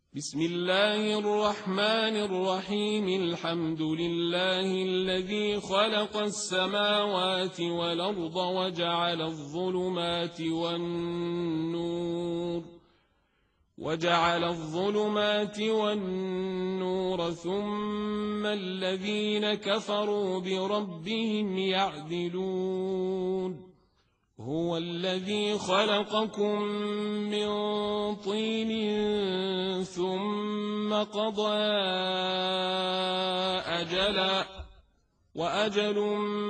بسم الله الرحمن الرحيم. الحمد لله الذي خلق السماوات والأرض وجعل الظلمات والنور ثم الذين كفروا بربهم يعدلون. هو الذي خلقكم من طين ثم قضى أجلا وأجل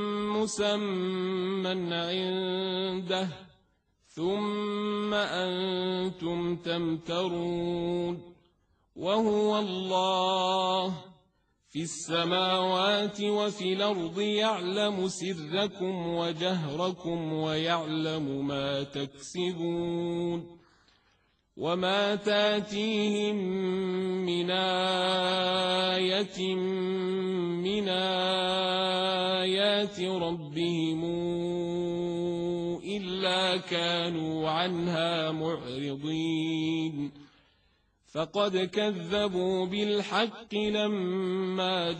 مسمى عنده ثم أنتم تمترون. وهو الله في السماوات وفي الأرض يعلم سركم وجهركم ويعلم ما تكسبون. وما تاتيهم من آية من آيات ربهم إلا كانوا عنها معرضين. فقد كذبوا بالحق لما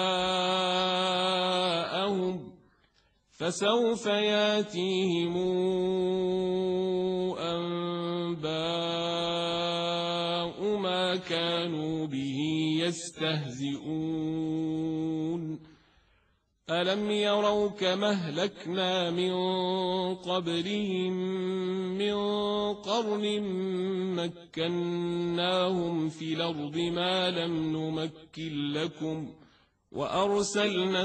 جاءهم فسوف ياتيهم أنباء ما كانوا به يستهزئون. ألم يروا كما أهلكنا من قبلهم من قرن مكناهم في الأرض ما لم نمكن لكم وأرسلنا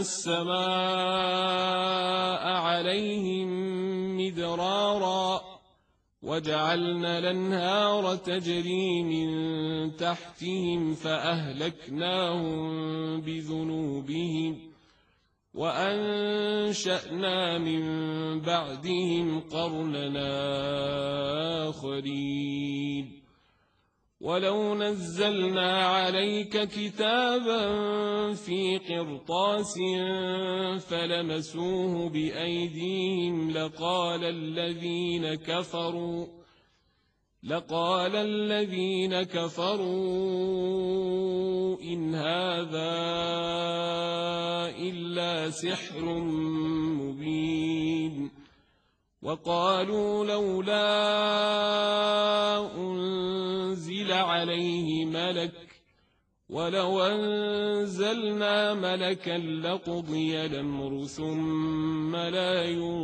السماء عليهم مدرارا وجعلنا الأنهار تجري من تحتهم فأهلكناهم بذنوبهم وأنشأنا من بعدهم قرننا آخرين. ولو نزلنا عليك كتابا في قرطاس فلمسوه بأيديهم لقال الذين كفروا إن هذا إلا سحر مبين. وقالوا لولا أنزل عليه ملك ولو أنزلنا ملكا لقضي الأمر ثم لا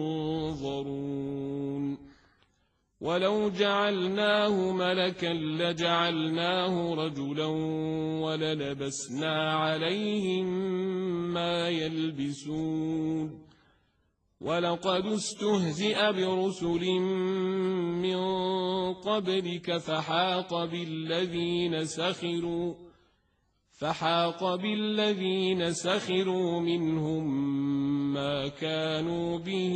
ينظرون. ولو جعلناه ملكا لجعلناه رجلا وللبسنا عليهم ما يلبسون. ولقد استهزئ برسل من قبلك فحاق بالذين سخروا منهم ما كانوا به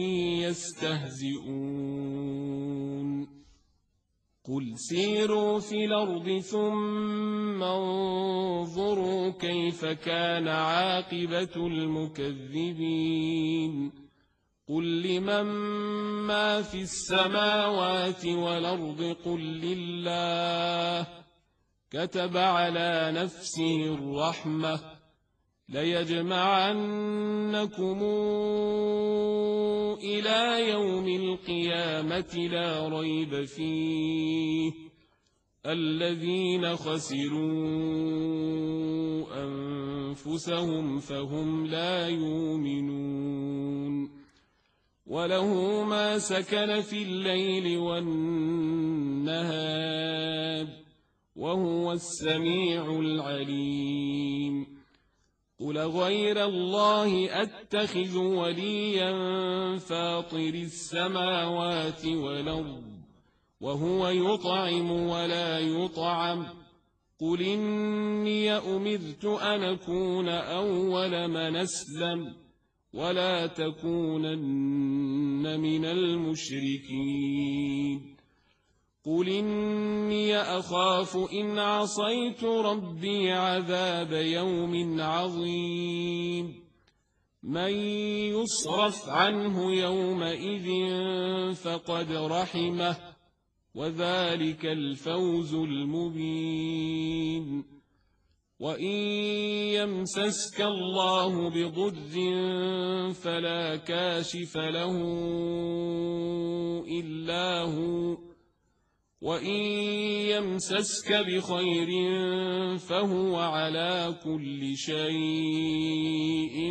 يستهزئون. قل سيروا في الأرض ثم انظروا كيف كان عاقبة المكذبين. قل لمن ما في السماوات والأرض قل لله كتب على نفسه الرحمة ليجمعنكم إلى يوم القيامة لا ريب فيه الذين خسروا أنفسهم فهم لا يؤمنون. وله ما سكن في الليل والنهار وهو السميع العليم. قل غير الله أتخذ وليا فاطر السماوات والأرض وهو يطعم ولا يطعم. قل إني أمرت أن أكون أول من أسلم ولا تكونن من المشركين. قل إني أخاف إن عصيت ربي عذاب يوم عظيم. من يصرف عنه يومئذ فقد رحمه وذلك الفوز المبين. وإن يمسسك الله بضر فلا كاشف له إلا هو، وإن يمسسك بخير فهو على كل شيء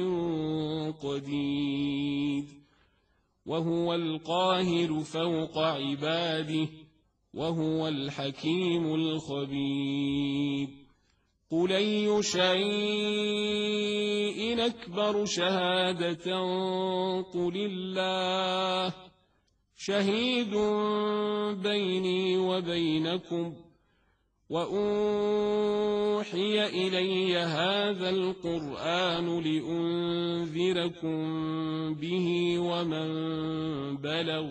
قدير، وهو القاهر فوق عباده، وهو الحكيم الخبير. قل أي شيء أكبر شهادة قل الله، شهيد بيني وبينكم، وأوحي إلي هذا القرآن لأنذركم به ومن بلغ،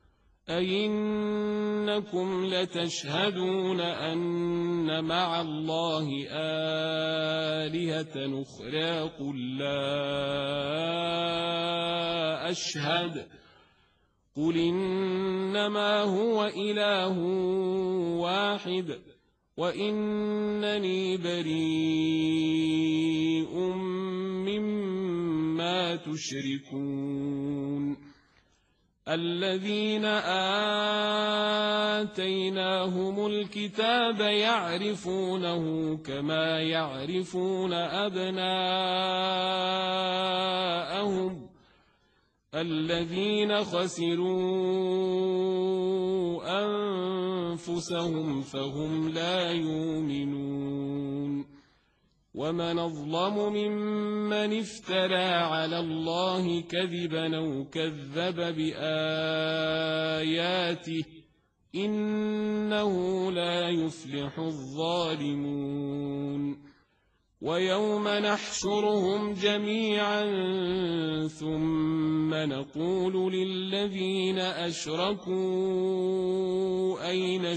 أئنكم لتشهدون أن مع الله آلهة أخرى قل لا أشهد، قل إنما هو إله واحد وإنني بريء مما تشركون. الذين آتيناهم الكتاب يعرفونه كما يعرفون أبناءهم، الذين خسروا أنفسهم فهم لا يؤمنون. ومن أظلم ممن افترى على الله كذبا أو كذب بآياته، إنه لا يفلح الظالمون. ويوم نحشرهم جميعا ثم نقول للذين أشركوا أين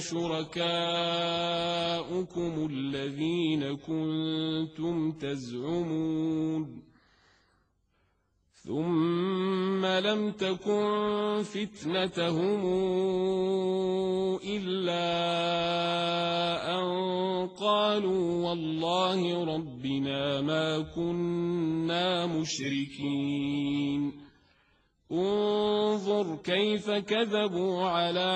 شركاؤكم الذين كنتم تزعمون، ثم لم تكن فتنتهم إلا أن قالوا والله ربنا ما كنا مشركين. انظر كيف كذبوا على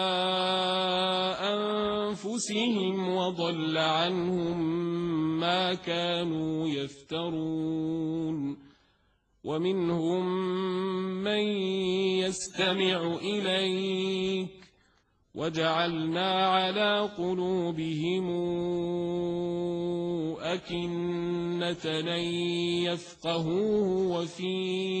أنفسهم وضل عنهم ما كانوا يفترون. ومنهم من يستمع إليك وجعلنا على قلوبهم أكنة أن يفقهوه وفي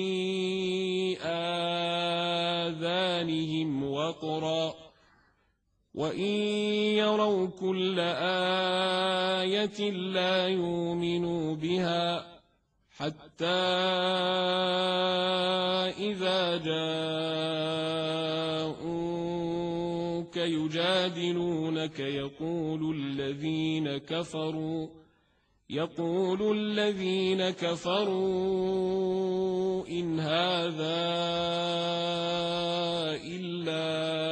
آذانهم وقرا، وإن يروا كل آية لا يؤمنوا بها، حتى إذا جاءوك يجادلونك يقول الذين كفروا إن هذا إلا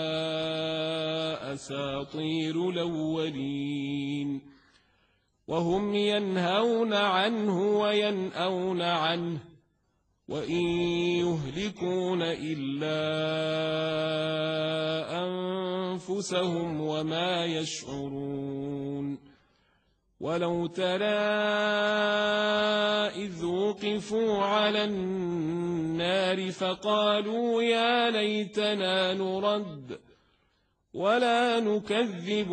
أساطير الأولين، وهم ينهون عنه وينأون عنه، وإن يهلكون إلا أنفسهم وما يشعرون. ولو ترى إذ وقفوا على النار فقالوا يا ليتنا نرد ولا نكذب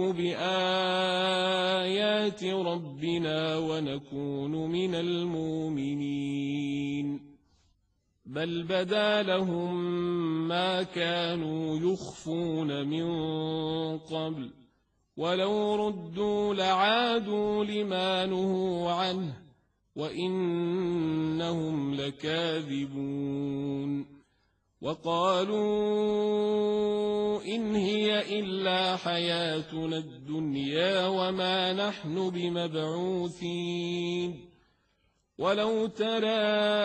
بآيات ربنا ونكون من المؤمنين، بل بدا لهم ما كانوا يخفون من قبل، ولو ردوا لعادوا لما نهوا عنه وإنهم لكاذبون. وقالوا إن هي إلا حياتنا الدنيا وما نحن بمبعوثين. ولو ترى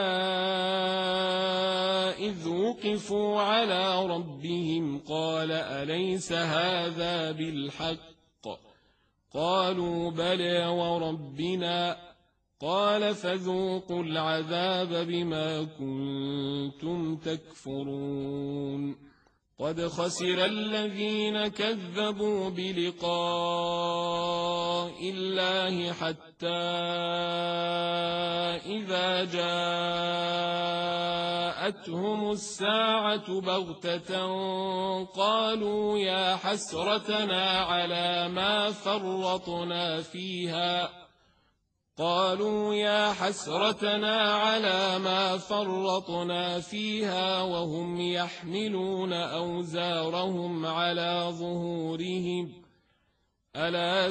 إذ وقفوا على ربهم قال أليس هذا بالحق قالوا بلى وربنا قال فذوقوا العذاب بما كنتم تكفرون قد خسر الذين كذبوا بلقاء الله حتى إذا جاءتهم الساعة بغتة قالوا يا حسرتنا على ما فرطنا فيها وهم يحملون أوزارهم على ظهورهم ألا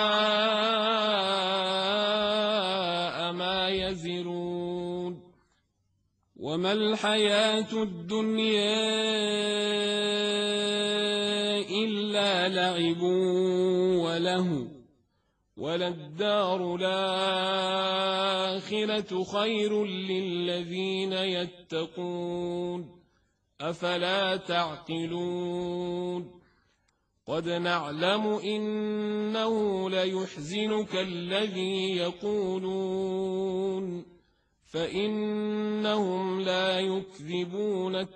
ساء ما يزرون وما الحياة الدنيا إلا لعب ولهو وللدار الآخرة خير للذين يتقون أفلا تعقلون قد نعلم إنه ليحزنك الذي يقولون فإنهم لا يكذبونك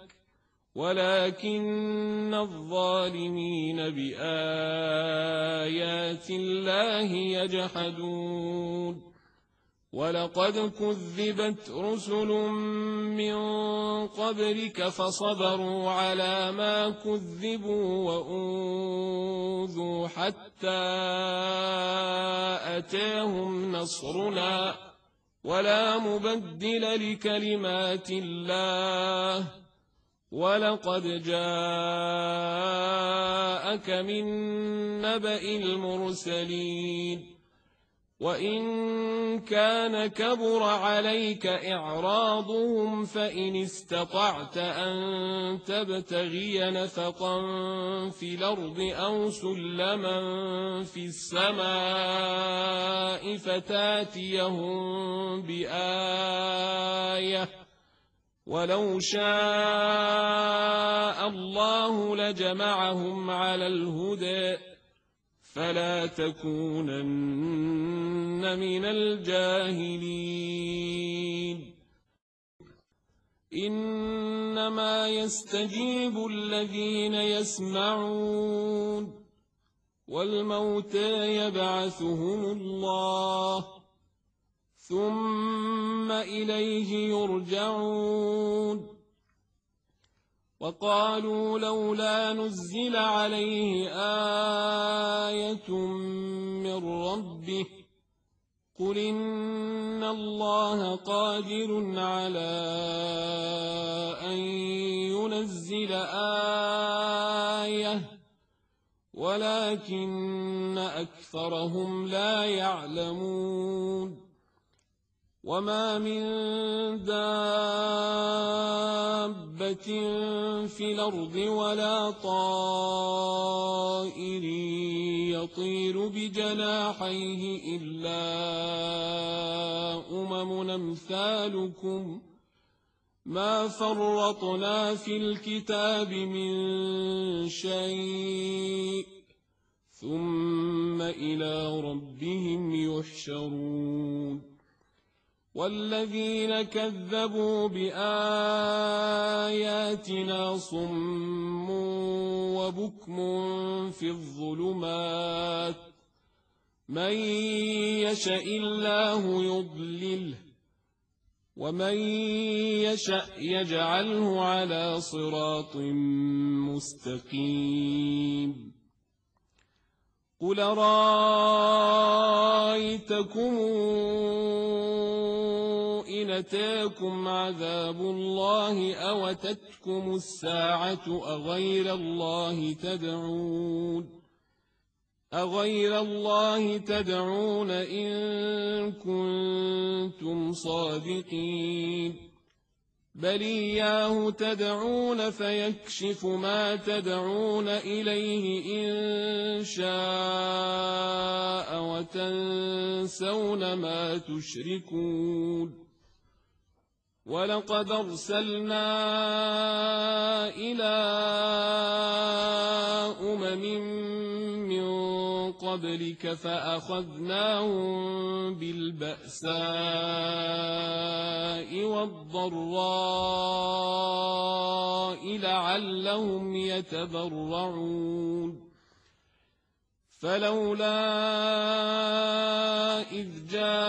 ولكن الظالمين بآيات الله يجحدون ولقد كذبت رسل من قبلك فصبروا على ما كذبوا وأوذوا حتى أتاهم نصرنا ولا مبدل لكلمات الله ولقد جاءك من نبأ المرسلين وإن كان كبر عليك إعراضهم فإن استطعت أن تبتغي نفقا في الأرض أو سلما في السماء فتاتيهم بآية ولو شاء الله لجمعهم على الهدى فلا تكونن من الجاهلين إنما يستجيب الذين يسمعون والموتى يبعثهم الله ثم إليه يرجعون وقالوا لولا نزل عليه آية من ربه قل إن الله قادر على أن ينزل آية ولكن أكثرهم لا يعلمون وما من دابة في الأرض ولا طائر يطير بجناحيه إلا أمثالكم ما فرطنا في الكتاب من شيء ثم إلى ربهم يحشرون والذين كذبوا بآياتنا صم وبكم في الظلمات من يشاء الله يضلله ومن يشاء يجعله على صراط مستقيم قل رأيتكم إن أتاكم عذاب الله أو أتتكم الساعة أغير الله تدعون إن كنتم صادقين بل إياه تدعون فيكشف ما تدعون إليه إن شاء وتنسون ما تشركون ولقد أرسلنا إلى أمم من قبلك فأخذناهم بالبأساء والضراء لعلهم يتضرعون فلولا إذ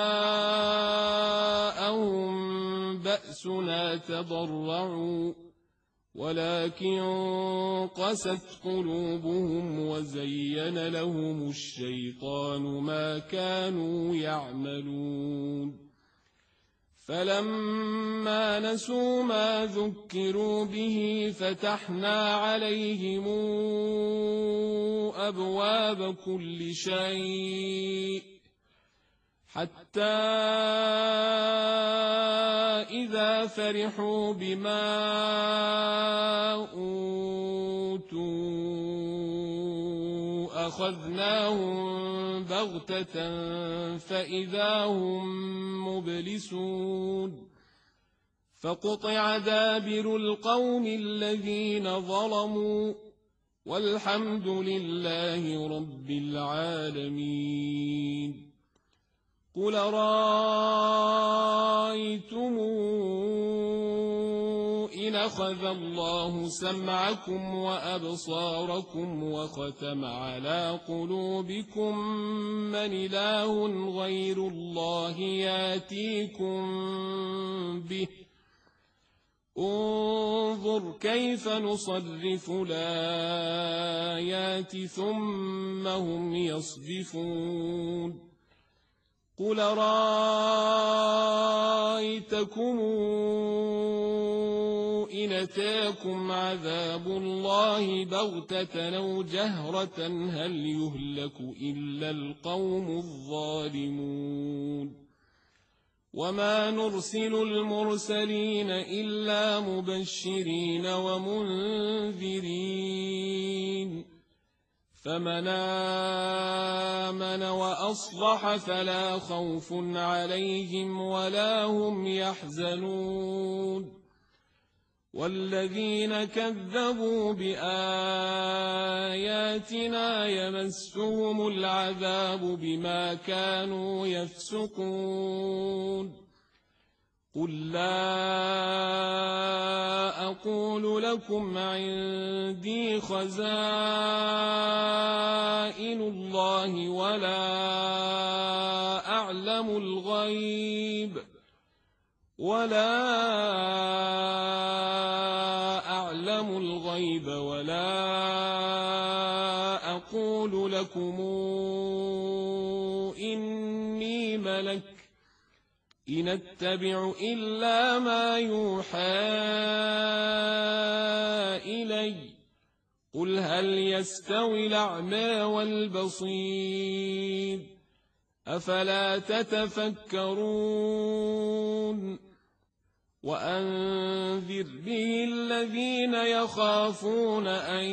جاءهم بأسنا تضرعوا ولكن قست قلوبهم وزين لهم الشيطان ما كانوا يعملون فلما نسوا ما ذكروا به فتحنا عليهم أبواب كل شيء حتى إذا فرحوا بما أوتوا أخذناهم بغتة فإذا هم مبلسون فقطع دابر القوم الذين ظلموا والحمد لله رب العالمين قل رأيتم إن أخذ الله سمعكم وأبصاركم وختم على قلوبكم من إله غير الله ياتيكم به انظر كيف نصرف الآيات ثم هم يصدفون قل رأيتكم إن أتاكم عذاب الله بغتة أو جهرة هل يهلك إلا القوم الظالمون وما نرسل المرسلين إلا مبشرين ومنذرين فمن آمن وأصلح فلا خوف عليهم ولا هم يحزنون والذين كذبوا بآياتنا يمسهم العذاب بما كانوا يفسقون قل لا أقول لكم عندي خزائن الله ولا أعلم الغيب ولا أقول لكم إني ملك إن أتبع إلا ما يوحى إلي قل هل يستوي الأعمى والبصير أفلا تتفكرون وأنذر به الذين يخافون أن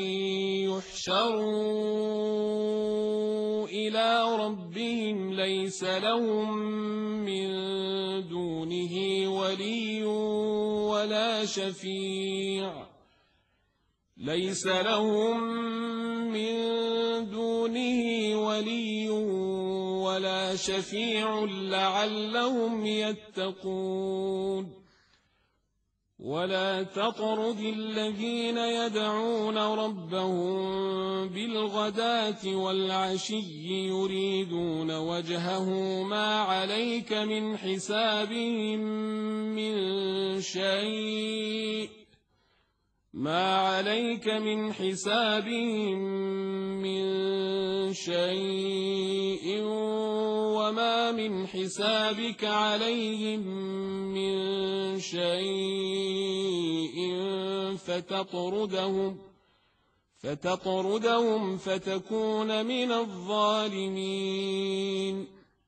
يحشروا إلى ربهم ليس لهم من دونه ولي ولا شفيع لعلهم يتقون ولا تطرد الذين يدعون ربهم بالغداة والعشي يريدون وجهه ما عليك من حسابهم من شيء وما من حسابك عليهم من شيء فتطردهم فتكون من الظالمين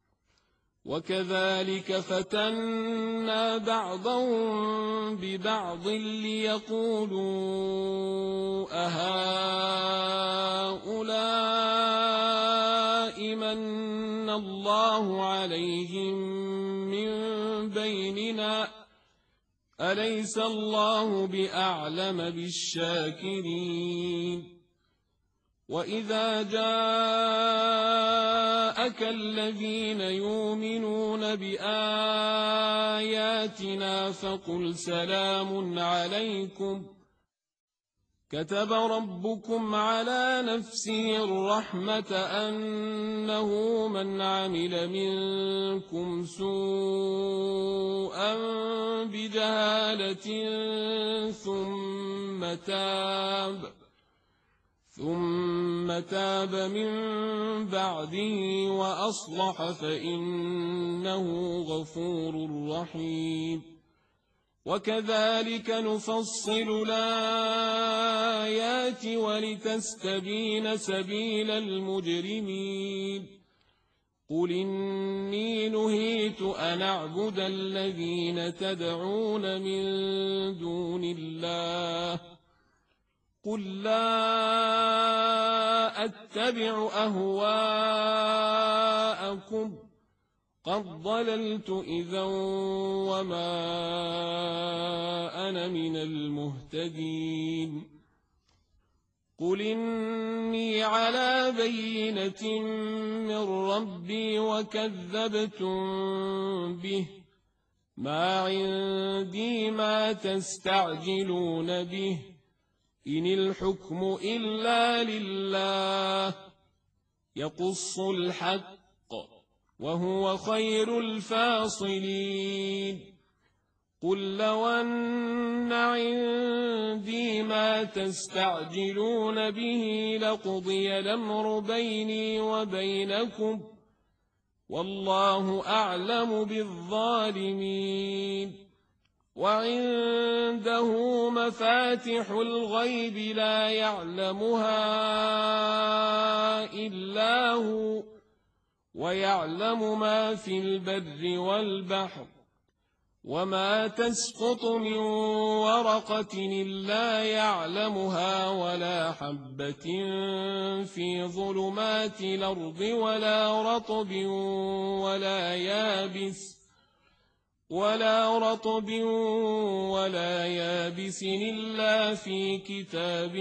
وكذلك فتنا بعضهم ببعض ليقولوا أهؤلاء من الله عليهم من بيننا أليس الله بأعلم بالشاكرين وإذا جاءك الذين يؤمنون بآياتنا فقل سلام عليكم كتب ربكم على نفسه الرحمة أنه من عمل منكم سوءا بجهالة ثم تاب من بعده وأصلح فإنه غفور رحيم وكذلك نفصل الآيات ولتستبين سبيل المجرمين قل إني نهيت أن أعبد الذين تدعون من دون الله قل لا أتبع أهواءكم قد ضللت إذا وما أنا من المهتدين قل إني على بينة من ربي وكذبتم به ما عندي ما تستعجلون به إن الحكم إلا لله يقص الحق وهو خير الفاصلين قل لو أن عندي ما تستعجلون به لقضي الأمر بيني وبينكم والله أعلم بالظالمين وعنده مفاتح الغيب لا يعلمها إلا هو ويعلم ما في البر والبحر وما تسقط من ورقة إلا يعلمها ولا حبة في ظلمات الأرض ولا رطب ولا يابس إلا في كتاب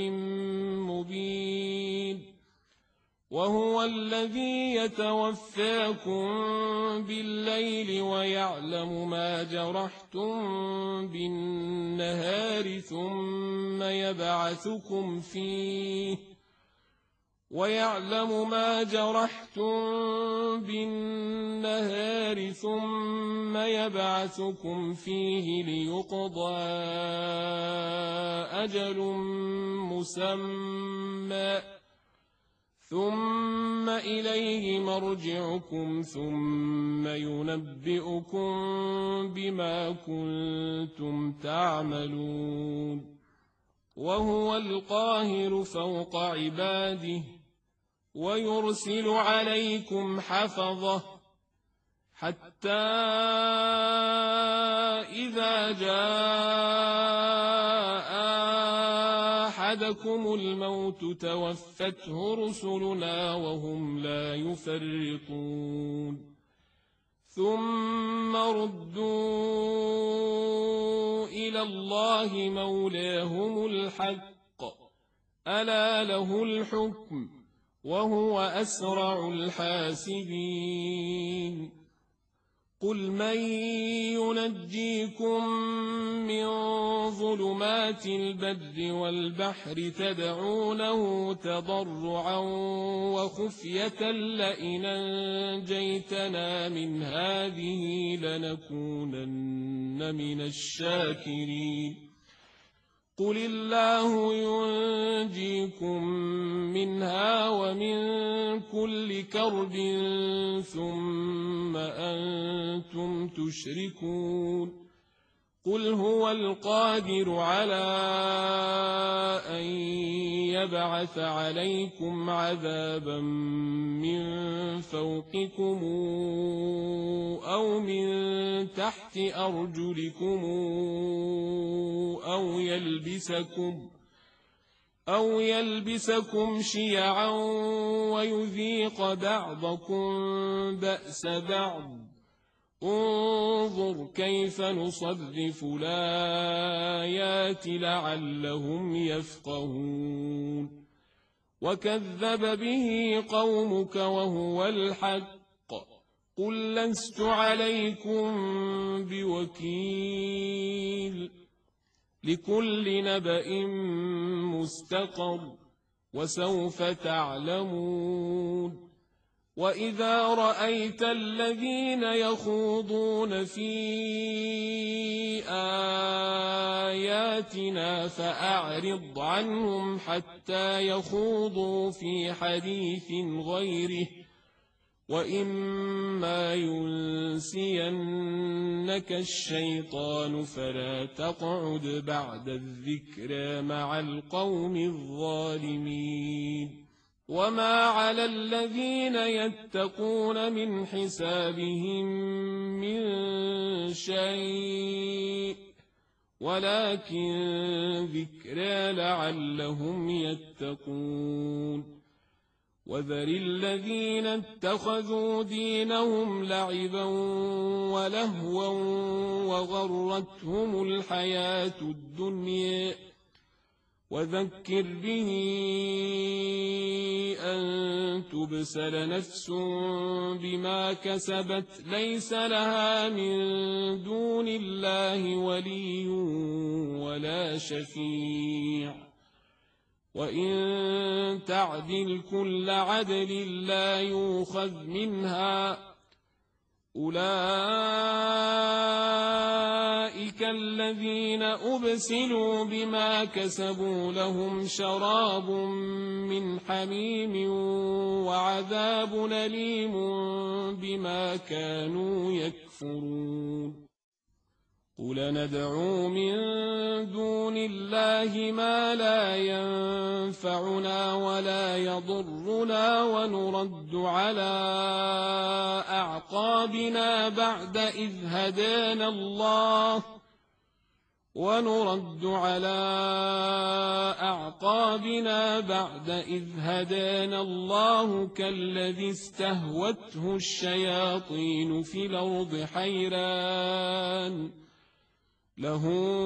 مبين وهو الذي يتوفاكم بالليل ويعلم ما جرحتم بالنهار ثم يبعثكم فيه ليقضى أجل مسمى ثم إليه مرجعكم ثم ينبئكم بما كنتم تعملون وهو القاهر فوق عباده ويرسل عليكم حفظة حتى إذا جاء أحدكم الموت توفته رسلنا وهم لا يفرطون ثم ردوا إلى الله مولاهم الحق ألا له الحكم وهو أسرع الحاسبين قل من ينجيكم من ظلمات البر والبحر تدعونه تضرعا وخفية لئن أنجيتنا من هذه لنكونن من الشاكرين قل الله ينجيكم منها ومن كل كرب ثم أنتم تشركون قل هو القادر على أن يبعث عليكم عذابا من فوقكم أو من تحت أرجلكم أو يلبسكم شيعا ويذيق بعضكم بأس بعض انظر كيف نصرف الآيات لعلهم يفقهون وكذب به قومك وهو الحق قل لست عليكم بوكيل لكل نبأ مستقر وسوف تعلمون وإذا رأيت الذين يخوضون في آياتنا فأعرض عنهم حتى يخوضوا في حديث غيره وإما ينسينك الشيطان فلا تقعد بعد الذكرى مع القوم الظالمين وما على الذين يتقون من حسابهم من شيء ولكن ذكرى لعلهم يتقون وذر الذين اتخذوا دينهم لعبا ولهوا وغرتهم الحياة الدنيا وذكر به أن تبسل نفس بما كسبت ليس لها من دون الله ولي ولا شفيع وإن تعدل كل عدل لا يؤخذ منها أولئك الذين أبسلوا بما كسبوا لهم شراب من حميم وعذاب أليم بما كانوا يكفرون قل ندعو من دون الله ما لا ينفعنا ولا يضرنا ونرد على أعقابنا بعد إذ هدانا الله كالذي استهوته الشياطين في الأرض حيران له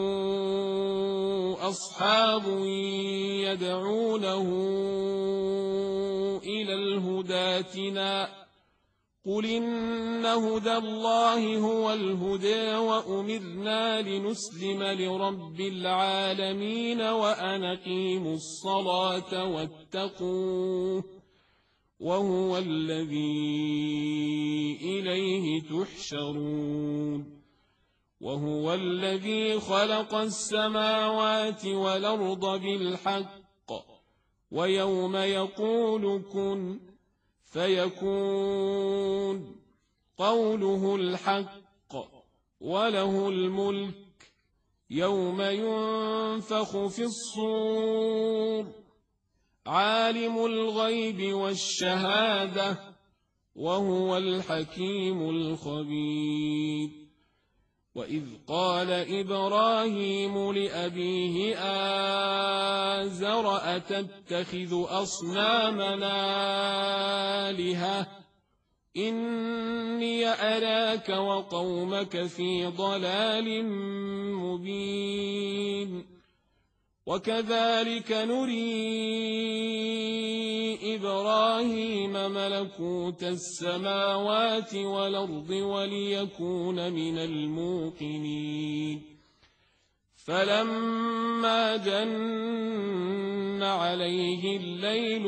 أصحاب يدعونه إلى الهدى ائتنا قل إن هدى الله هو الهدى وأمرنا لنسلم لرب العالمين وأن أقيموا الصلاة واتقوه وهو الذي إليه تحشرون وهو الذي خلق السماوات والأرض بالحق ويوم يقول كن فيكون قوله الحق وله الملك يوم ينفخ في الصور عالم الغيب والشهادة وهو الحكيم الخبير وإذ قال إبراهيم لأبيه آزر أتتخذ أصنامنا آلهة إني أراك وقومك في ضلال مبين وكذلك نري إبراهيم ملكوت السماوات والأرض وليكون من الموقنين فلما جن عليه الليل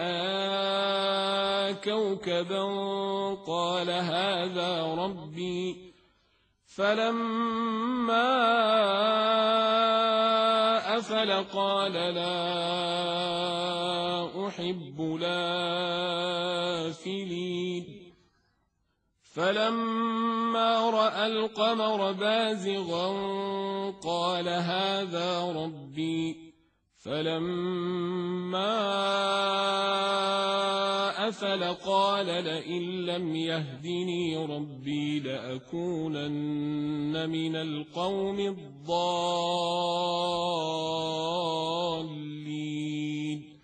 رأى كوكبا قال هذا ربي فلما أفل قال لا أحب الآفلين فلما رأى القمر بازغا قال هذا ربي فلما أفل قال لئن لم يهدني ربي لأكونن من القوم الضالين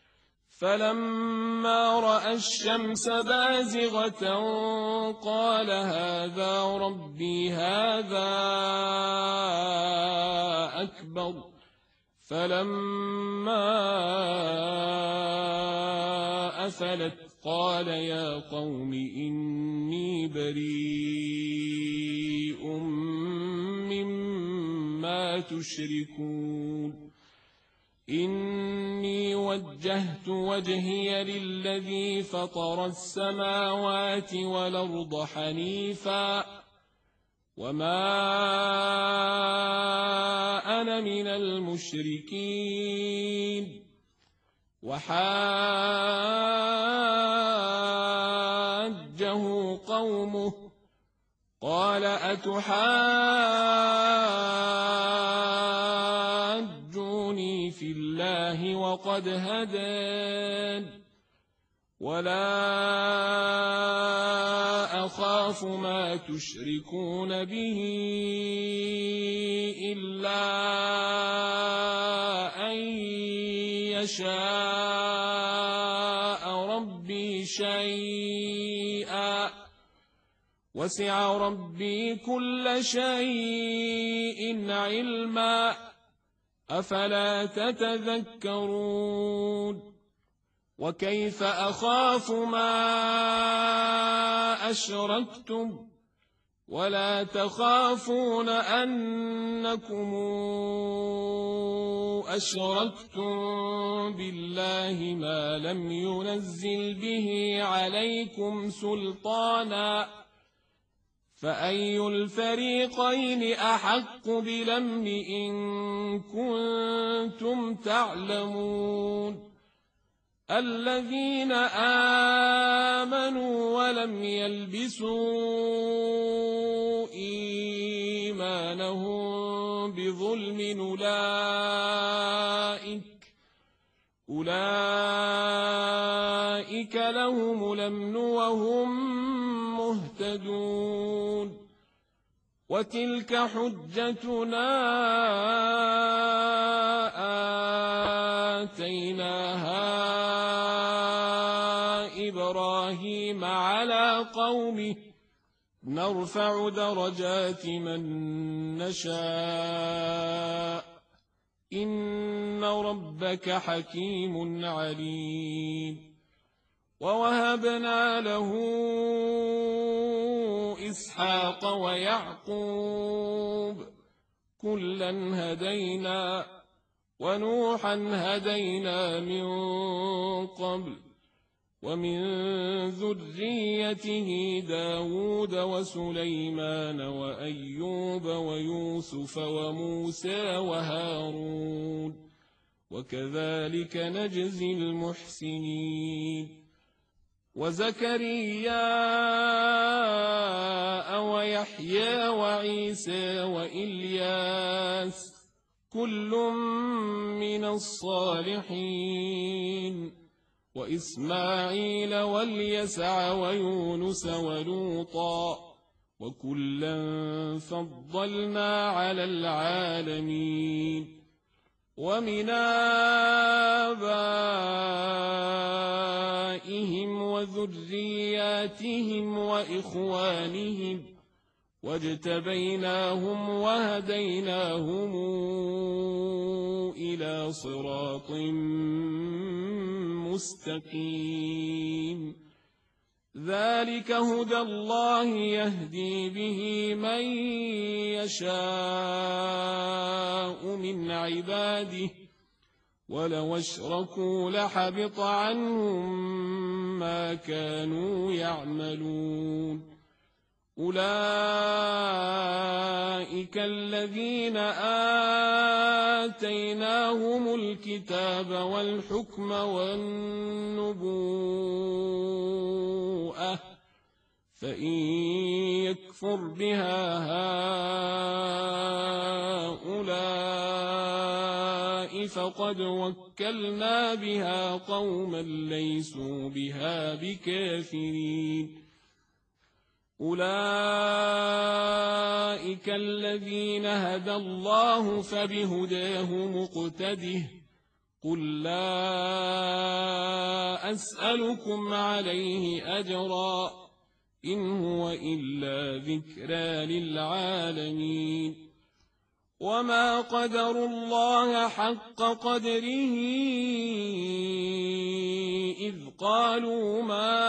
فلما رأى الشمس بازغة قال هذا ربي هذا أكبر فلما أفلت قال يا قوم إني بريء مما تشركون إني وجهت وجهي للذي فطر السماوات والأرض حنيفا وما أنا من المشركين وحاجه قومه قال أتحاجوني في الله وقد هدان ولا أخاف ما تشركون به إلا أن يشاء ربي شيئا وسع ربي كل شيء علما أفلا تتذكرون وكيف أخاف ما أشركتم ولا تخافون أنكم أشركتم بالله ما لم ينزل به عليكم سلطانا فأي الفريقين أحق بالأمن إن كنتم تعلمون الذين آمنوا ولم يلبسوا إيمانهم بظلم أولئك لهم الأمن وهم مهتدون وتلك حجتنا آتيناها إبراهيم على قومه نرفع درجات من نشاء إن ربك حكيم عليم ووهبنا له إسحاق ويعقوب كلا هدينا ونوحا هدينا من قبل ومن ذريته داود وسليمان وأيوب ويوسف وموسى وهارون وكذلك نجزي المحسنين وزكريا ويحيى وعيسى وإلياس كل من الصالحين وإسماعيل واليسع ويونس ولوطا وكلا فضلنا على العالمين ومن آبائهم وذرياتهم وإخوانهم واجتبيناهم وهديناهم إلى صراط مستقيم ذلك هدى الله يهدي به من يشاء من عباده ولو اشركوا لحبط عنهم ما كانوا يعملون أولئك الذين آتيناهم الكتاب والحكم والنبوءة فإن يكفر بها هؤلاء فقد وكلنا بها قوما ليسوا بها بكافرين أولئك الذين هدى الله فبهداه مقتده قل لا أسألكم عليه أجرا إن هو إلا ذكرى للعالمين وما قدروا الله حق قدره إذ قالوا ما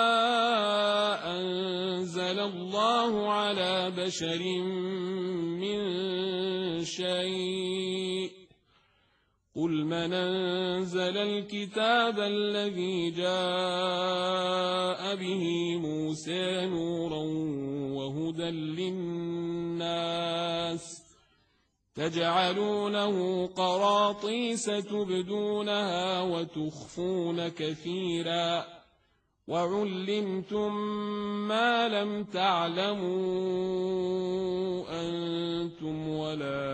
أنزل الله على بشر من شيء قل من أنزل الكتاب الذي جاء به موسى نورا وهدى للناس تجعلونه قراطيس تبدونها وتخفون كثيرا وعلمتم ما لم تعلموا أنتم ولا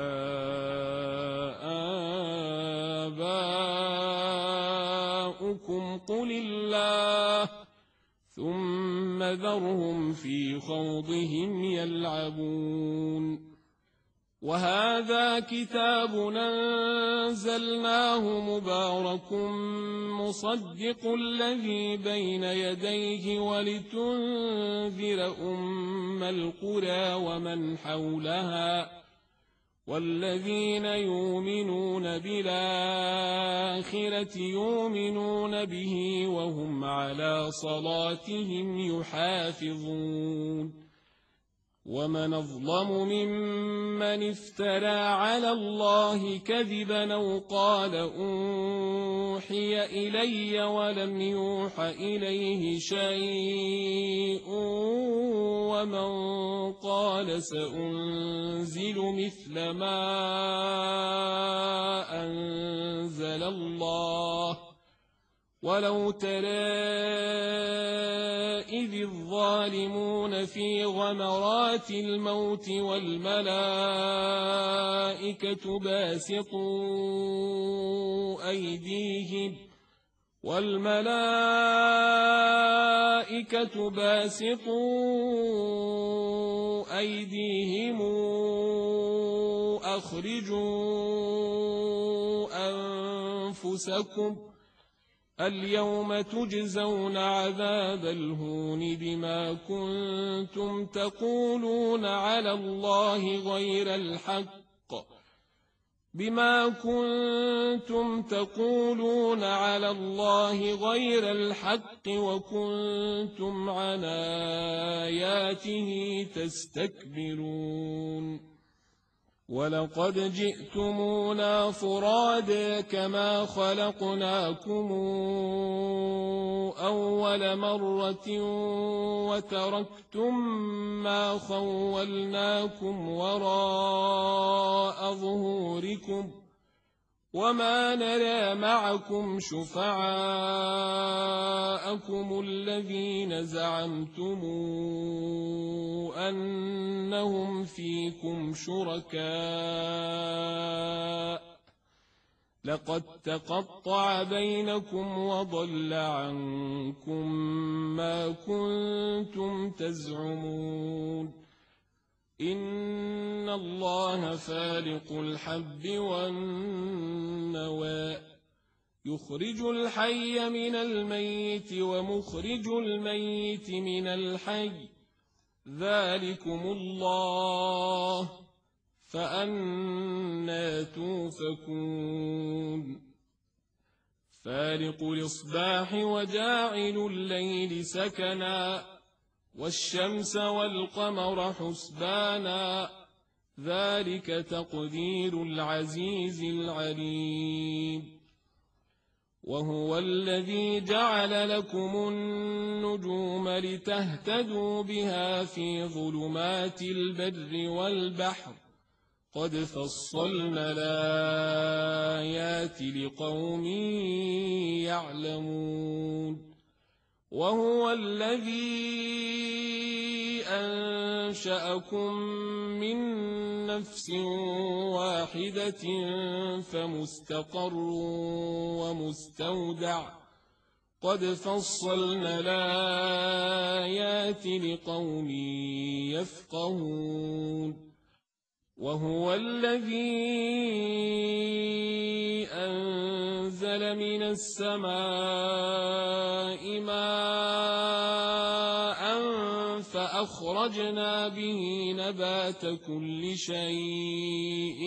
آباؤكم قل الله ثم ذرهم في خوضهم يلعبون وهذا كتاب أنزلناه مبارك مصدق الذي بين يديه ولتنذر أم القرى ومن حولها والذين يؤمنون بالآخرة يؤمنون به وهم على صلاتهم يحافظون ومن أظلم ممن افترى على الله كذبا أو قال أوحي إلي ولم يوح إليه شيء ومن قال سأنزل مثل ما أنزل الله ولو ترى إذ الظالمون في غمرات الموت والملائكة باسطوا أيديهم أخرجوا أنفسكم اليوم تجزون عذاب الهون بما كنتم تقولون على الله غير الحق وكنتم عن آياته تستكبرون ولقد جئتمونا فرادا كما خلقناكم أول مرة وتركتم ما خولناكم وراء ظهوركم وما نرى معكم شفعاءكم الذين زعمتم أنهم فيكم شركاء لقد تقطع بينكم وضل عنكم ما كنتم تزعمون إن الله فالق الحب والنوى يخرج الحي من الميت ومخرج الميت من الحي ذلكم الله فأنى توفكون فالق الإصباح وجاعل الليل سكنا والشمس والقمر حسبانا ذلك تقدير العزيز العليم وهو الذي جعل لكم النجوم لتهتدوا بها في ظلمات البر والبحر قد فصلنا الآيات لقوم يعلمون وهو الذي أنشأكم من نفس واحدة فمستقر ومستودع قد فصلنا الآيات لقوم يفقهون وهو الذي أنزل من السماء ماء فأخرجنا به نبات كل شيء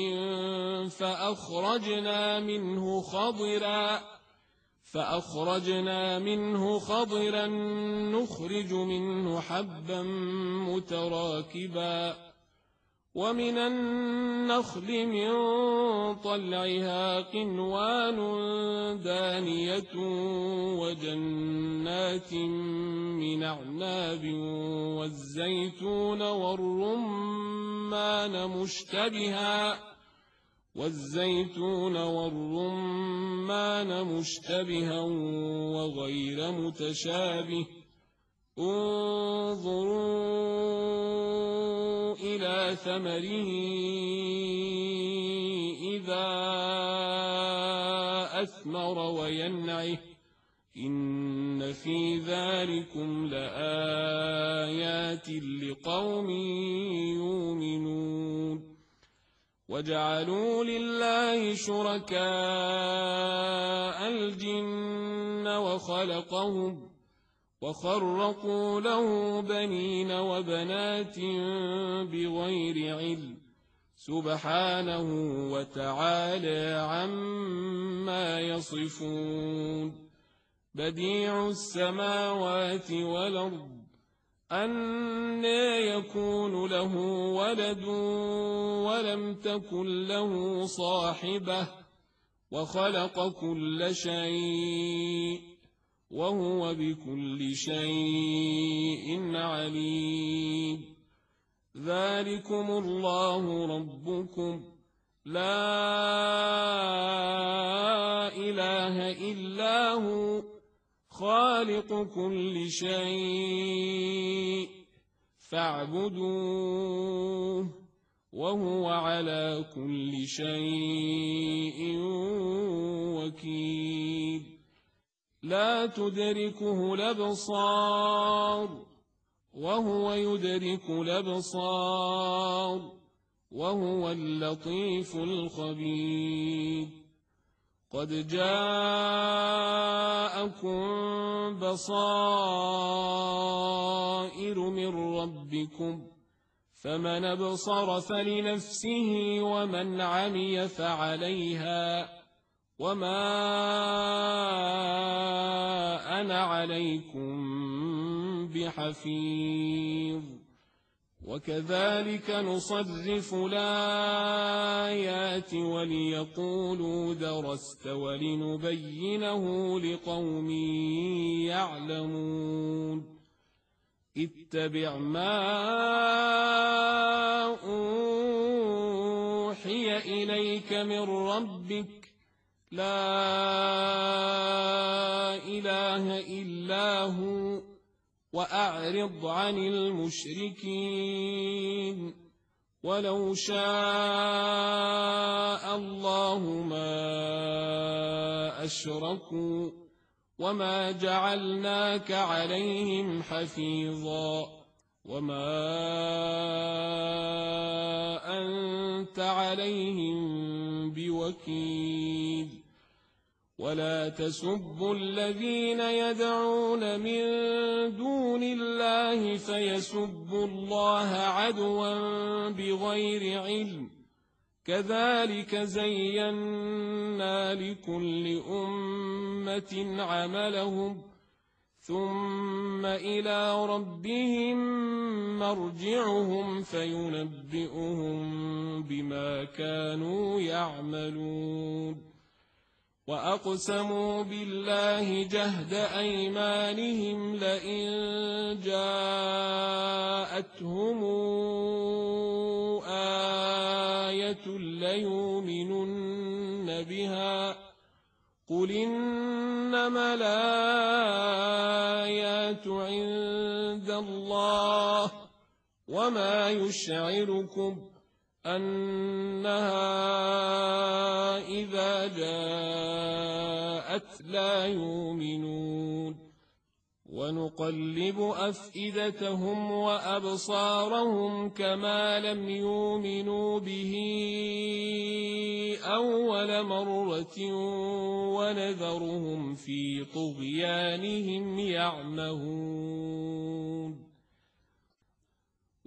فأخرجنا منه خضرا نخرج منه حبا متراكبا ومن النخل من طلعها قنوان دانية وجنات من أعناب والزيتون والرمان مشتبها وغير متشابه انظروا إلى ثمره إذا أثمر وينعه إن في ذلكم لآيات لقوم يؤمنون وجعلوا لله شركاء الجن وخرقوا له بنين وبنات بغير علم سبحانه وتعالى عما يصفون بديع السماوات والأرض أنى يكون له ولد ولم تكن له صاحبة وخلق كل شيء وهو بكل شيء عليم ذلكم الله ربكم لا إله إلا هو خالق كل شيء فاعبدوه وهو على كل شيء وكيل لا تدركه الأبصار وهو يدرك الأبصار وهو اللطيف الخبير قد جاءكم بصائر من ربكم فمن أبصر فلنفسه ومن عمي فعليها وما أنا عليكم بحفيظ وكذلك نصرف الآيات وليقولوا درست ولنبينه لقوم يعلمون اتبع ما أوحي إليك من ربك لا إله إلا هو وأعرض عن المشركين ولو شاء الله ما أشركوا وما جعلناك عليهم حفيظا وما أنت عليهم بوكيل ولا تسبوا الذين يدعون من دون الله فيسبوا الله عدوا بغير علم كذلك زينا لكل أمة عملهم ثم إلى ربهم مرجعهم فينبئهم بما كانوا يعملون وأقسموا بالله جهد أيمانهم لئن جاءتهم آية ليؤمنن بها قل إنما الآيات عند الله وما يشعركم أنها إذا جاءت لا يؤمنون ونقلب أفئدتهم وأبصارهم كما لم يؤمنوا به أول مرة ونذرهم في طغيانهم يعمهون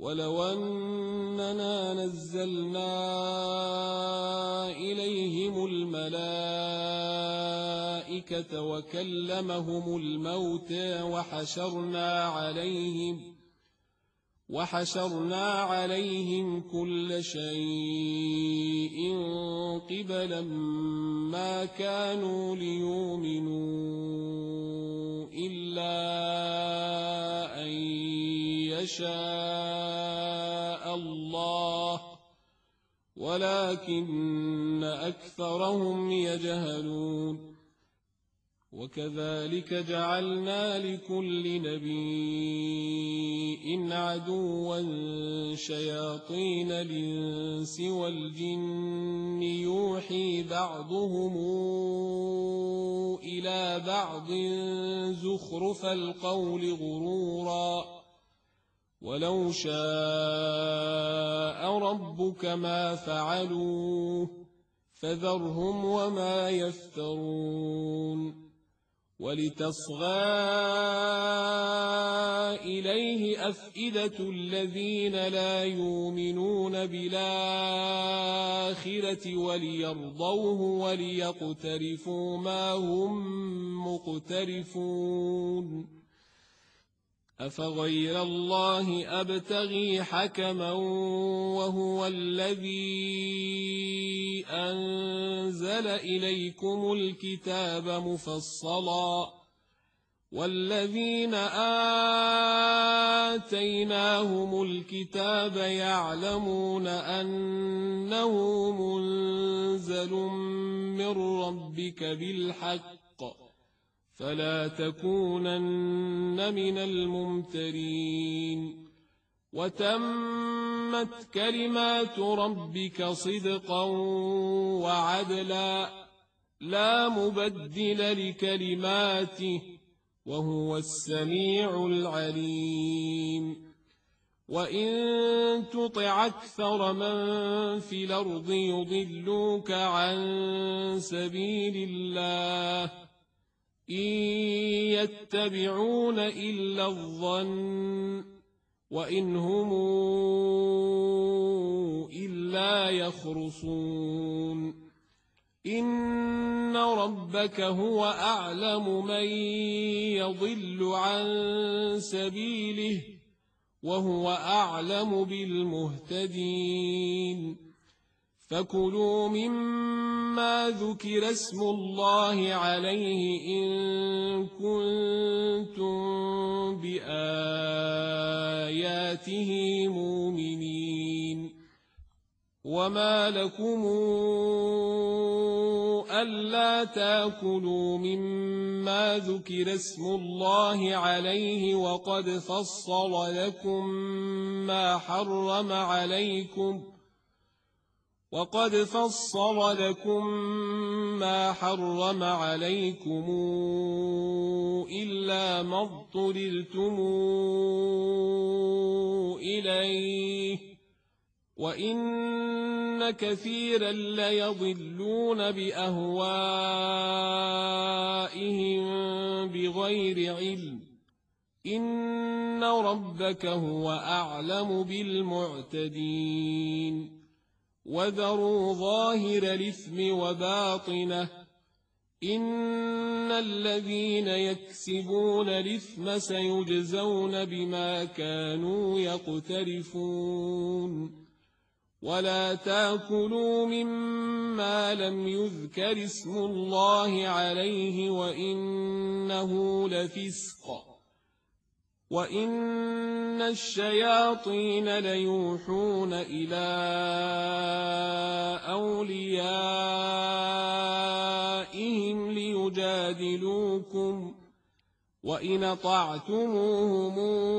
ولو أننا نزلنا إليهم الملائكة وكلمهم الموتى وحشرنا عليهم كل شيء قبلا ما كانوا ليؤمنوا إلا أن يشاء الله ولكن أكثرهم يجهلون. وكذلك جعلنا لكل نبي عدوا شياطين الإنس والجن يوحي بعضهم إلى بعض زخرف القول غرورا ولو شاء ربك ما فعلوه فذرهم وما يفترون. ولتصغى إليه أفئدة الذين لا يؤمنون بالآخرة وليرضوه وليقترفوا ما هم مقترفون. أفغير الله أبتغي حكما وهو الذي أنزل إليكم الكتاب مفصلا والذين آتيناهم الكتاب يعلمون أنه منزل من ربك بالحق فلا تكونن من الممترين. وتمت كلمات ربك صدقا وعدلا لا مبدل لكلماته وهو السميع العليم. وإن تطع أكثر من في الأرض يضلوك عن سبيل الله إن يتبعون إلا الظن وإن هم إلا يخرصون. إن ربك هو أعلم من يضل عن سبيله وهو أعلم بالمهتدين. فكلوا مما ذكر اسم الله عليه إن كنتم بآياته مؤمنين. وما لكم ألا تأكلوا مما ذكر اسم الله عليه وقد فصل لكم ما حرم عليكم إلا ما اضطررتم إليه وإن كثيرا ليضلون بأهوائهم بغير علم. إن ربك هو أعلم بالمعتدين. وذروا ظاهر الإثم وباطنه إن الذين يكسبون الإثم سيجزون بما كانوا يقترفون. ولا تأكلوا مما لم يذكر اسم الله عليه وإنه لفسق وإن الشياطين ليوحون إلى أوليائهم ليجادلوكم وإن أطعتموهم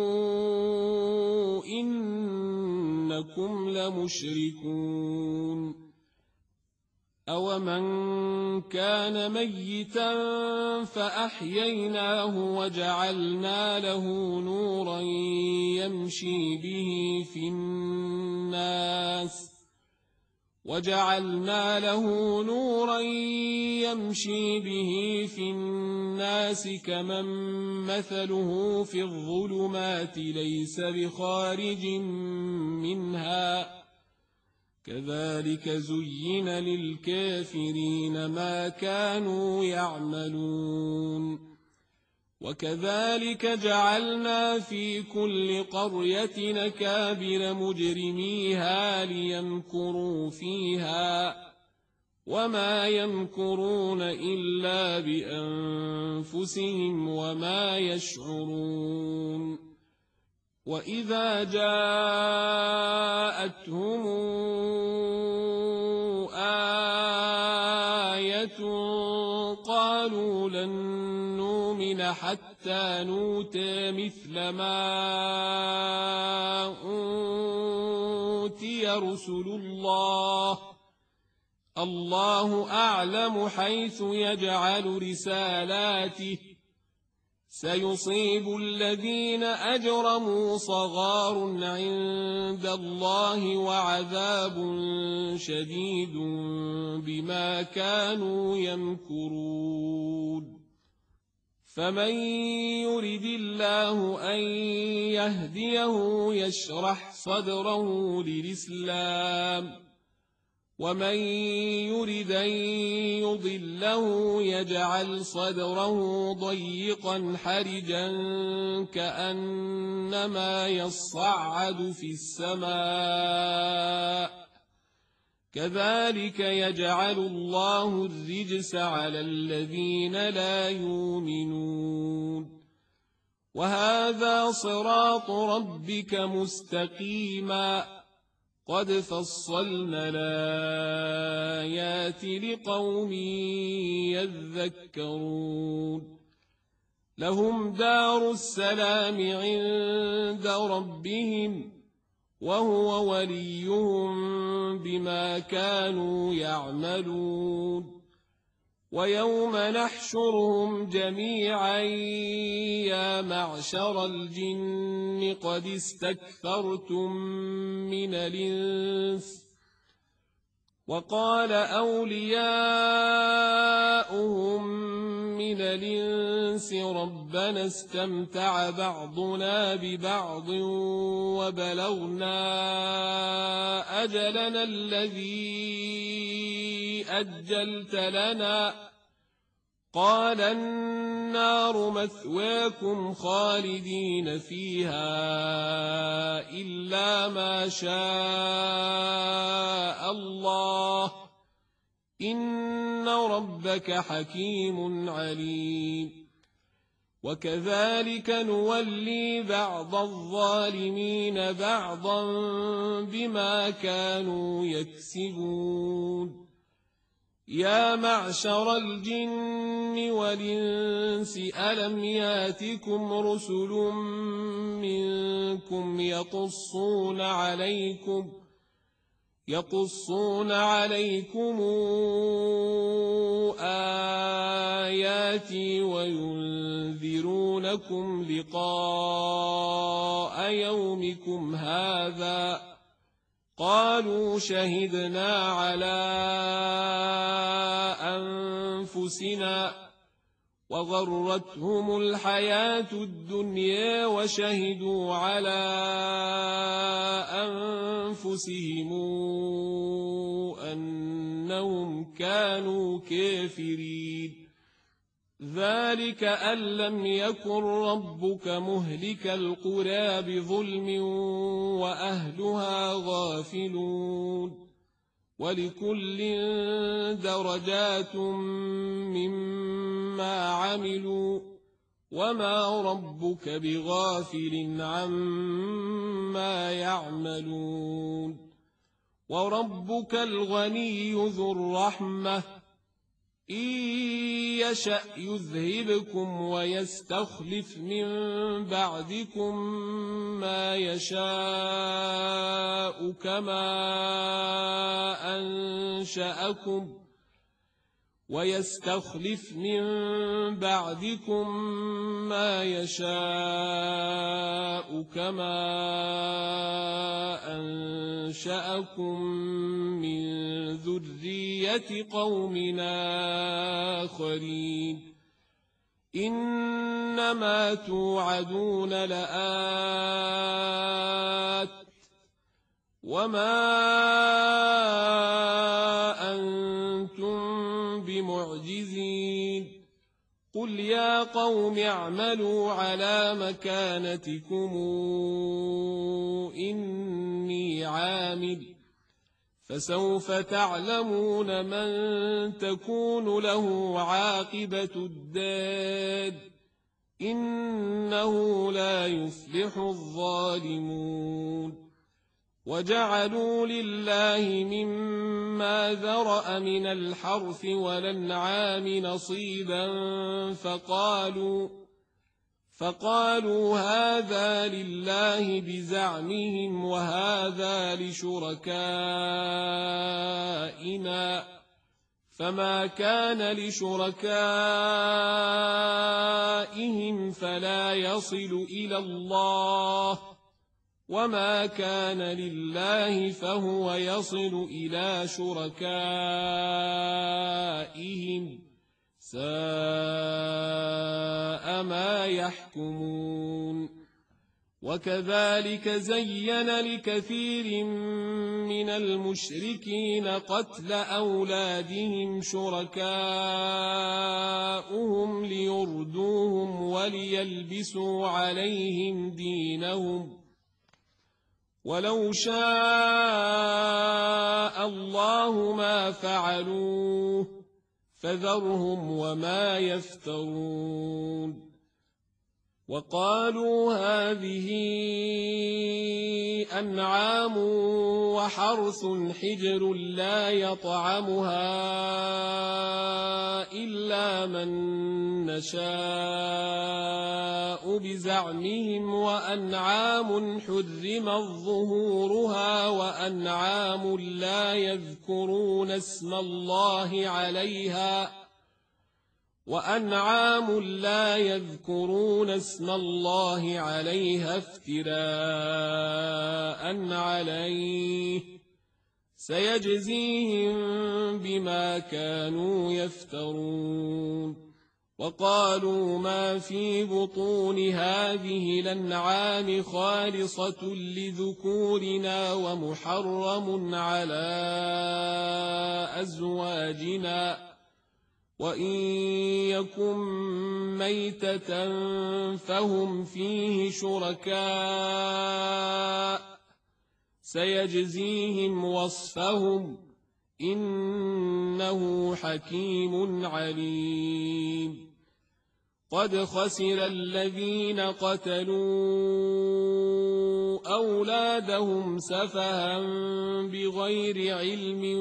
إنكم لمشركون. أومن كان ميتا فأحييناه وجعلنا له نورا يمشي به في الناس وجعلنا له نورا يمشي به في الناس كمن مثله في الظلمات ليس بخارج منها كذلك زين للكافرين ما كانوا يعملون وكذلك جعلنا في كل قرية نكابر مجرميها ليمكروا فيها وما يمكرون إلا بأنفسهم وما يشعرون وإذا جاءتهم آية قالوا لن نؤمن حتى نؤتى مثل ما أوتي رسل الله أعلم حيث يجعل رسالاته سيصيب الذين أجرموا صغار عند الله وعذاب شديد بما كانوا يمكرون فمن يرد الله أن يهديه يشرح صدره للإسلام ومن يرد أن يضله يجعل صدره ضيقا حرجا كأنما يصعد في السماء كذلك يجعل الله الرجس على الذين لا يؤمنون وهذا صراط ربك مستقيما قد فصلنا الآيات لقوم يذكرون لهم دار السلام عند ربهم وهو وليهم بما كانوا يعملون ويوم نحشرهم جميعا يا معشر الجن قد استكثرتم من الإنس وقال أولياؤهم من الإنس ربنا استمتع بعضنا ببعض وبلغنا أجلنا الذي أجلت لنا قال النار مثواكم خالدين فيها إلا ما شاء الله إن ربك حكيم عليم وكذلك نولي بعض الظالمين بعضا بما كانوا يكسبون يا معشر الجن والإنس ألم ياتكم رسل منكم يقصون عليكم آياتي وينذرونكم لقاء يومكم هذا قالوا شهدنا على أنفسنا وغرتهم الحياة الدنيا وشهدوا على أنفسهم أنهم كانوا كافرين ذلك أن لم يكن ربك مهلك القرى بظلم وأهلها غافلون ولكل درجات مما عملوا وما ربك بغافل عما يعملون وربك الغني ذو الرحمة إن يشأ يذهبكم ويستخلف من بعدكم ما يشاء كما أنشأكم من ذرية قوم آخرين إنما توعدون لآت وما أنتم بمعجزين قل يا قوم اعملوا على مكانتكم إني عامل فسوف تعلمون من تكون له عاقبة الدار إنه لا يفلح الظالمون وجعلوا لله مما ذرأ من الحرث والأنعام نصيبا فقالوا هذا لله بزعمهم وهذا لشركائنا فما كان لشركائهم فلا يصل إلى الله وما كان لله فهو يصل إلى شركائهم ساء ما يحكمون وكذلك زين لكثير من المشركين قتل أولادهم شركاؤهم ليردوهم وليلبسوا عليهم دينهم ولو شاء الله ما فعلوه فذرهم وما يفترون وقالوا هذه أنعام وحرث حجر لا يطعمها إلا من نشاء بزعمهم وأنعام حرمت ظهورها وأنعام لا يذكرون اسم الله عليها افتراء عليه سيجزيهم بما كانوا يفترون وقالوا ما في بطون هذه الأنعام خالصة لذكورنا ومحرم على أزواجنا وإن يكن ميتة فهم فيه شركاء سيجزيهم وصفهم إنه حكيم عليم قد خسر الذين قتلوا أولادهم سفها بغير علم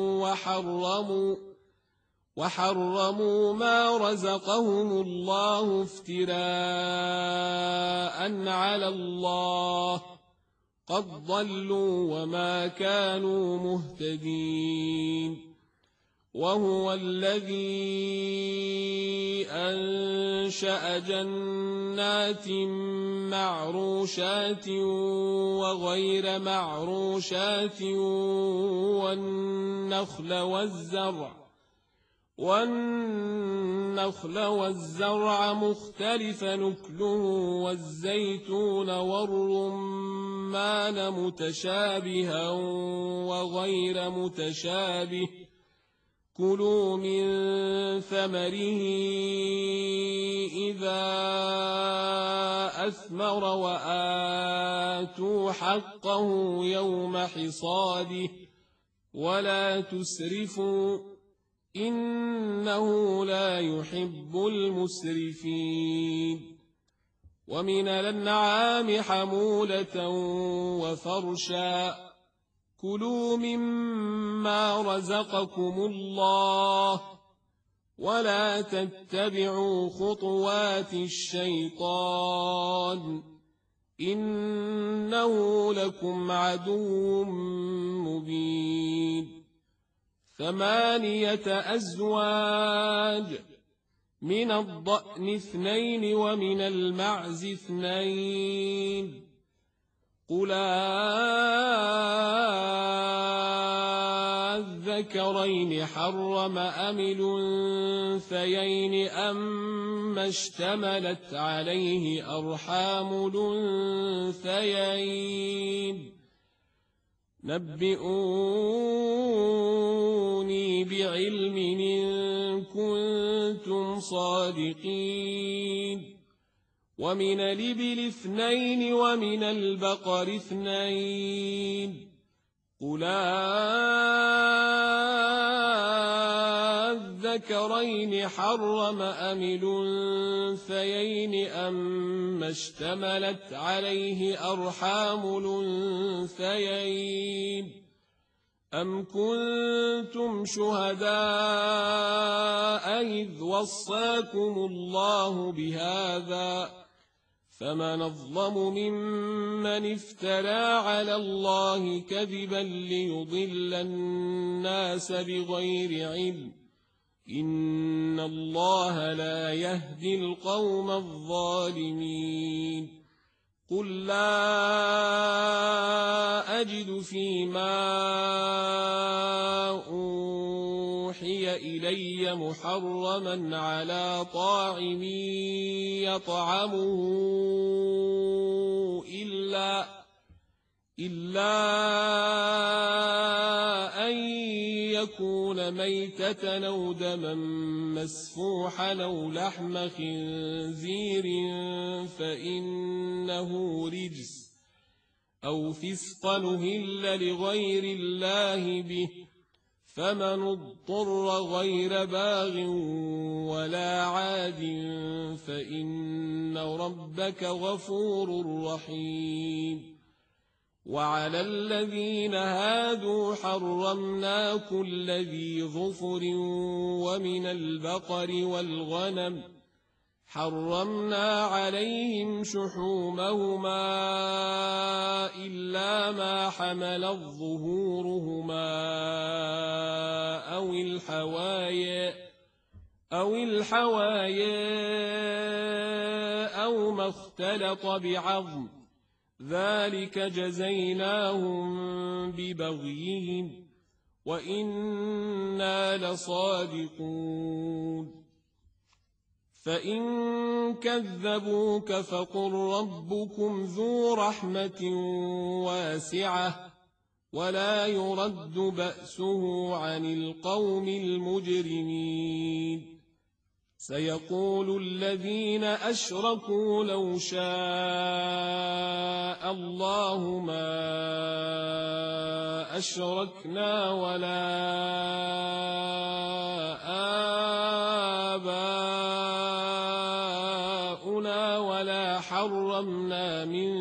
وحرموا ما رزقهم الله افتراء على الله قد ضلوا وما كانوا مهتدين وهو الذي أنشأ جنات معروشات وغير معروشات والنخل والزرع مختلف نكله والزيتون والرمان متشابها وغير متشابه كلوا من ثمره إذا أثمر وآتوا حقه يوم حصاده ولا تسرفوا إنه لا يحب المسرفين ومن الأنعام حمولة وفرشا كلوا مما رزقكم الله ولا تتبعوا خطوات الشيطان إنه لكم عدو مبين 8 أزواج من الضأن 2 ومن المعز 2 قل الذكرين حرم أم الأنثيين أما اشتملت عليه أرحام الأنثيين نبئوني بعلم إن كنتم صادقين ومن الإبل 2 ومن البقر 2 قل الذكرين حرم أم الأنثيين أما اشتملت عليه أرحام الأنثيين أم كنتم شهداء إذ وصاكم الله بهذا فمن أظلم ممن افترى على الله كذبا ليضل الناس بغير علم إن الله لا يهدي القوم الظالمين قل لا أجد فيما أوحي إلي محرما على طاعم يطعمه إلا أن يكون ميتة أو دما مسفوحا أو لحم خنزير فإنه رجس أو فسقا أهل لغير الله به فمن اضطر غير باغ ولا عاد فإن ربك غفور رحيم وعلى الذين هادوا حرمنا كل ذي ظفر ومن البقر والغنم حرمنا عليهم شحومهما إلا ما حملت ظهورهما أو الحوايا أو ما اختلط بعظم ذلك جزيناهم ببغيهم وإنا لصادقون فإن كذبوك فقل ربكم ذو رحمة واسعة ولا يرد بأسه عن القوم المجرمين سيقول الذين أشركوا لو شاء الله ما أشركنا ولا آباؤنا ولا حرمنا من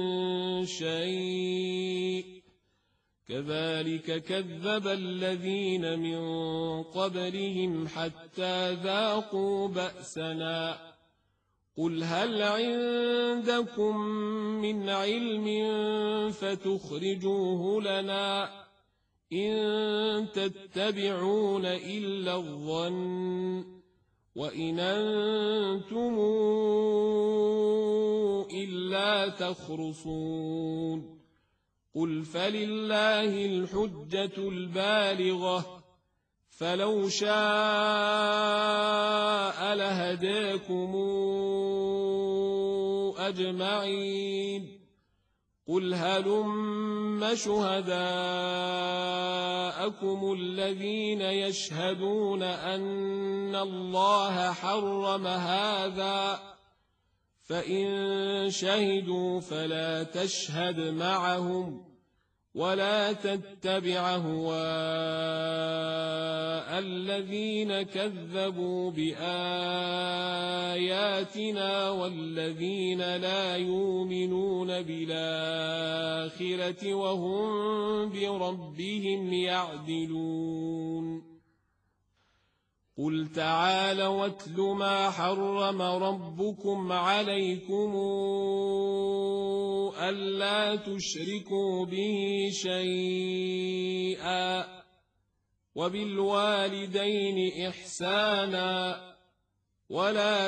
شيء كذلك كذب الذين من قبلهم حتى ذاقوا بأسنا قل هل عندكم من علم فتخرجوه لنا إن تتبعون إلا الظن وإن أنتم إلا تخرصون قل فلله الحجة البالغة فلو شاء لهداكم أجمعين قل هلم شهداءكم الذين يشهدون أن الله حرم هذا فإن شهدوا فلا تشهد معهم ولا تتبع هواء الذين كذبوا بآياتنا والذين لا يؤمنون بالآخرة وهم بربهم يعدلون قل تعالوا واتل ما حرم ربكم عليكم ألا تشركوا به شيئا وبالوالدين إحسانا ولا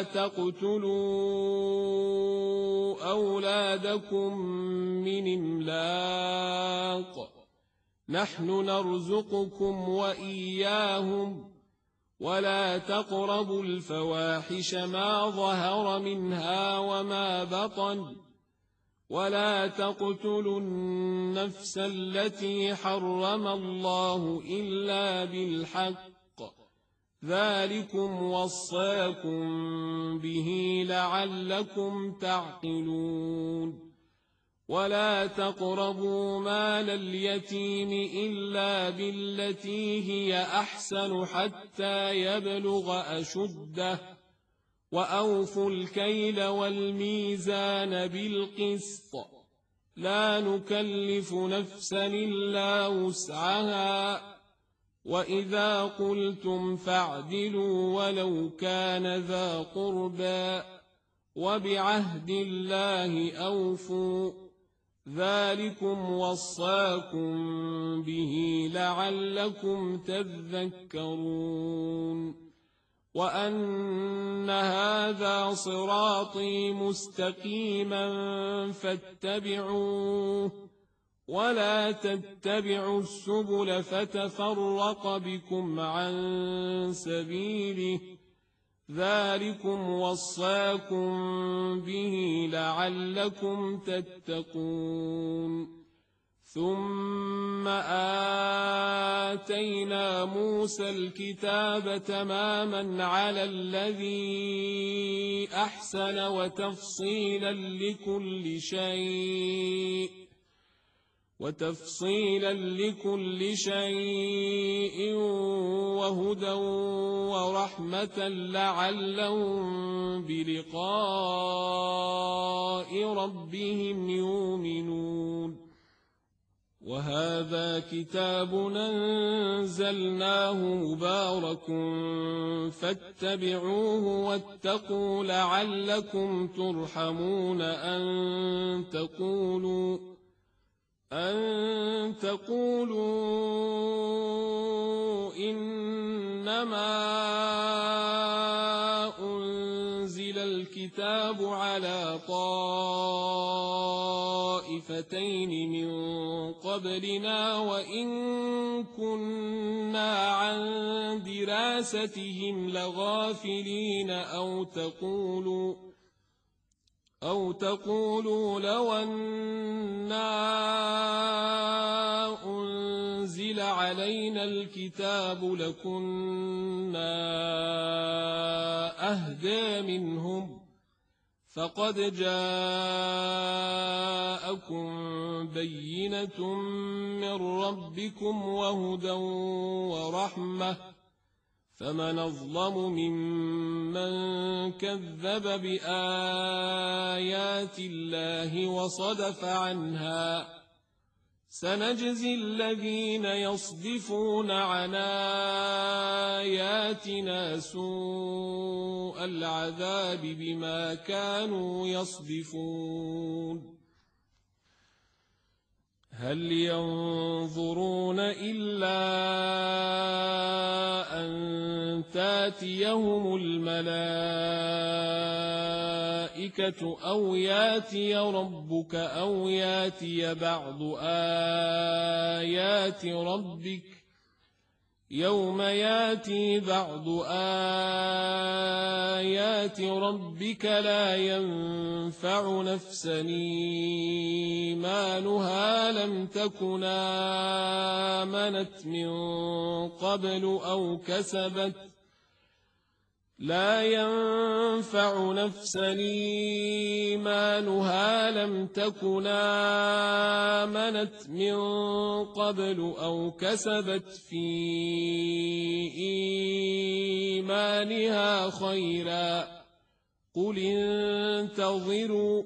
تقتلوا أولادكم من إملاق نحن نرزقكم وإياهم ولا تقربوا الفواحش ما ظهر منها وما بطن ولا تقتلوا النفس التي حرم الله إلا بالحق ذلكم وصاكم به لعلكم تعقلون ولا تقربوا مال اليتيم إلا بالتي هي أحسن حتى يبلغ أشده وأوفوا الكيل والميزان بالقسط لا نكلف نفسا إلا وسعها وإذا قلتم فاعدلوا ولو كان ذا قربى وبعهد الله أوفوا ذلكم وصاكم به لعلكم تذكرون وأن هذا صراطي مستقيما فاتبعوه ولا تتبعوا السبل فتفرق بكم عن سبيله ذلكم وصاكم به لعلكم تتقون ثم آتينا موسى الكتاب تماما على الذي أحسن وتفصيلا لكل شيء وهدى ورحمة لعلهم بلقاء ربهم يؤمنون وهذا كتاب أنزلناه مبارك فاتبعوه واتقوا لعلكم ترحمون أن تقولوا إنما أنزل الكتاب على طائفتين من قبلنا وإن كنا عن دراستهم لغافلين أو تقولوا لو أنا أنزل علينا الكتاب لكنا أهدى منهم فقد جاءكم بينة من ربكم وهدى ورحمة فمن أظلم ممن كذب بآيات الله وصدف عنها سنجزي الذين يصدفون عن آياتنا سوء العذاب بما كانوا يصدفون هل ينظرون إلا أن تاتيهم الملائكة أو ياتي ربك أو ياتي بعض آيات ربك يوم ياتي بعض آيات ربك لا ينفع نفسا إيمانها لم تكن آمنت من قبل أو كسبت في إيمانها خيرا قل انتظروا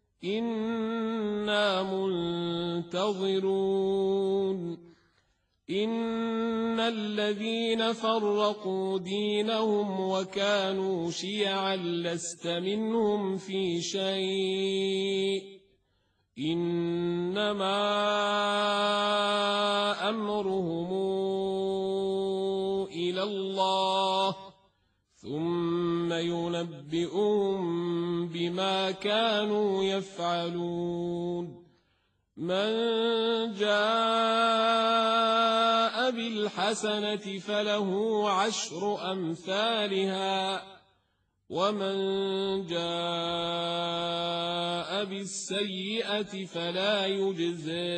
إنا منتظرون إن الذين فرقوا دينهم وكانوا شيعا لست منهم في شيء إنما أمرهم إلى الله ثم ينبئهم بما كانوا يفعلون من جاء بالحسنة فله عشر أمثالها ومن جاء بالسيئة فلا يجزى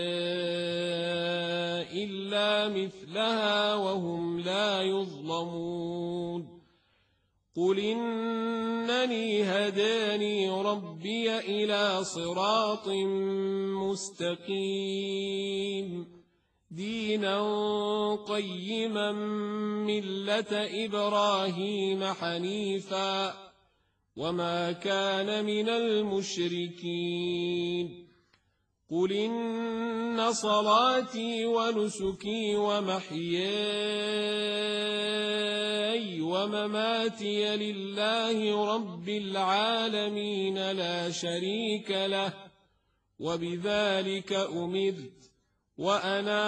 إلا مثلها وهم لا يظلمون قل إنني هداني ربي إلى صراط مستقيم دينا قيما ملة إبراهيم حنيفا وما كان من المشركين قل إن صلاتي ونسكي ومحياي ومماتي لله رب العالمين لا شريك له وبذلك أمرت وأنا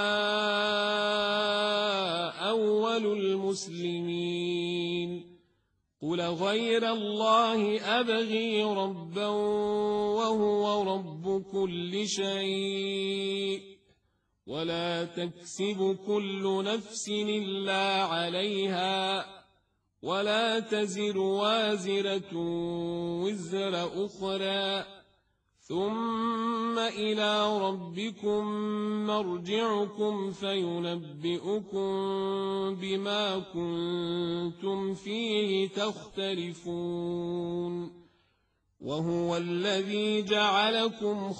أول المسلمين قل غير الله أبغي ربا وهو رب كل شيء ولا تكسب كل نفس إلا عليها ولا تزر وازرة وزر أخرى ثم إلى ربكم مرجعكم فينبئكم بما كنتم فيه تختلفون وهو الذي جعلكم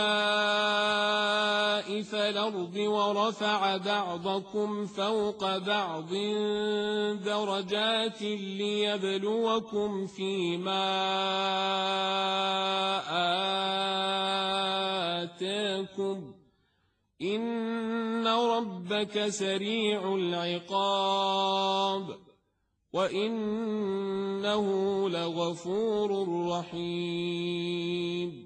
خلائف الأرض ورفع بعضكم فوق بعض درجات ليبلوكم فيما آتاكم إن ربك سريع العقاب وإنه لغفور رحيم